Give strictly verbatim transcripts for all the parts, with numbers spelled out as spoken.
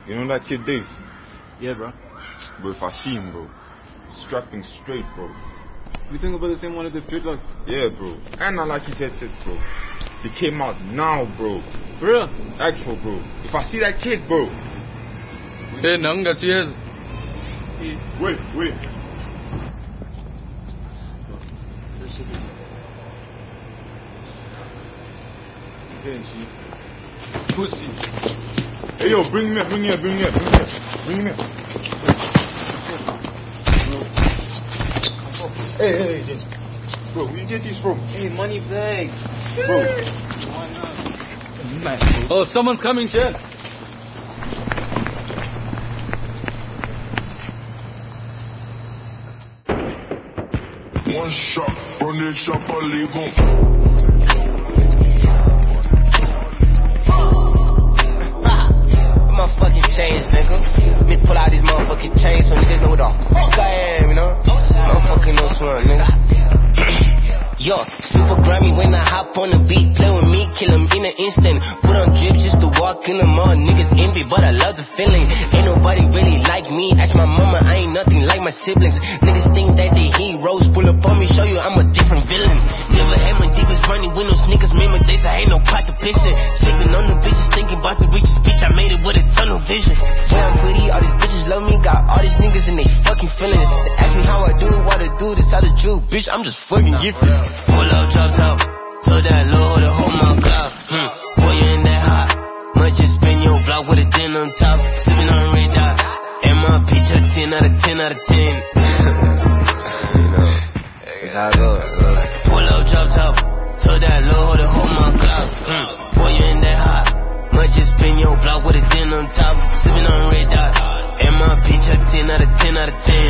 You know that kid Dave? Yeah, bro. Bro, if I see him, bro, strapping straight, bro. We talking about the same one with the dreadlocks? Yeah, bro. And I like his headsets, bro. They came out now, bro. For real? Actual, bro. If I see that kid, bro. Hey, Nanga, cheers. Wait, wait. Pussy. Hey, yo, bring him here, bring him here, bring him here, bring him here. Bring him here. Hey, hey, hey, Jason. Bro, where you get these from? Hey, money bag. Bro. Why not? Oh, someone's coming, Chad. One shot from the chopper, leave him. Motherfucking chains, nigga. Me pull out these motherfucking chains so niggas know what the fuck I am, you know? Motherfucking no swim, nigga. Yo, super grimy when I hop on the beat. Play with me, kill him in an instant. Put on drip just to walk in the mall. Niggas envy, but I love the feeling. Ain't nobody really like me. Ask my mama, I ain't nothing like my siblings. Niggas think that they heroes. Pull up on me, show you I'm a different villain. Never had my niggas running with no sneakers. Remember days I ain't no pot to pissing. Sleeping on the bitches, thinking about the richest bitch. I made it with a tunnel vision. Yeah, I'm pretty, all these bitches love me. Got all these niggas and they fucking feelings. They ask me how I do, what I do, this how the truth. Bitch, I'm just fucking gifted. Pull up, drop top. Told that low to hold my clock. Hmm. Boy, you ain't that hot. Might just spin your block with a din on top. Sipping on red dot. And my peach a ten out of ten out of ten. You know, it's how it goes. Pull up, drop top. Told that low to hold my clock. Hmm. Boy, you ain't that hot. Might just spin your block with a din on top. Sipping on red dot. And my peach a ten out of ten out of ten.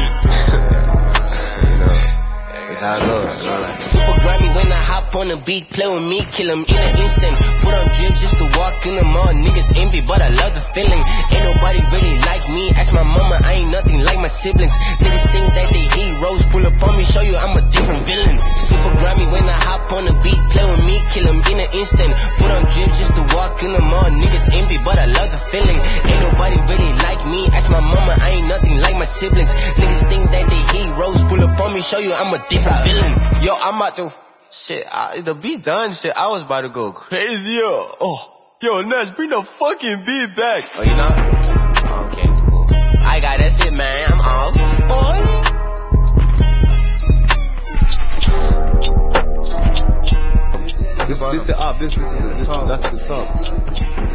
You know, it's how it goes. Super grimy when I hop on the beat. Play with me, kill him in an instant. Put on drip just to walk in the mall. Niggas envy, but I love the feeling. Ain't nobody really like me. Ask my mama, I ain't nothing like my siblings. Niggas think that they heroes. Pull up on me, show you I'm a different villain. Super grimy when I hop on the beat. Play with me, kill him in an instant. Put on drip just to walk in the mall. Niggas envy, but I love the feeling. Ain't nobody really like me. Ask my mama, I ain't nothing like my siblings. Niggas think that they heroes. Pull up on me, show you I'm a different villain. Yo, I'm about to... Shit, I, the beat done, shit, I was about to go crazy, yo. Oh, yo, Nash, bring the fucking beat back. Oh, you know? Okay, cool. I got that shit, man, I'm off. This, this the up, this, this is the, this, that's the top.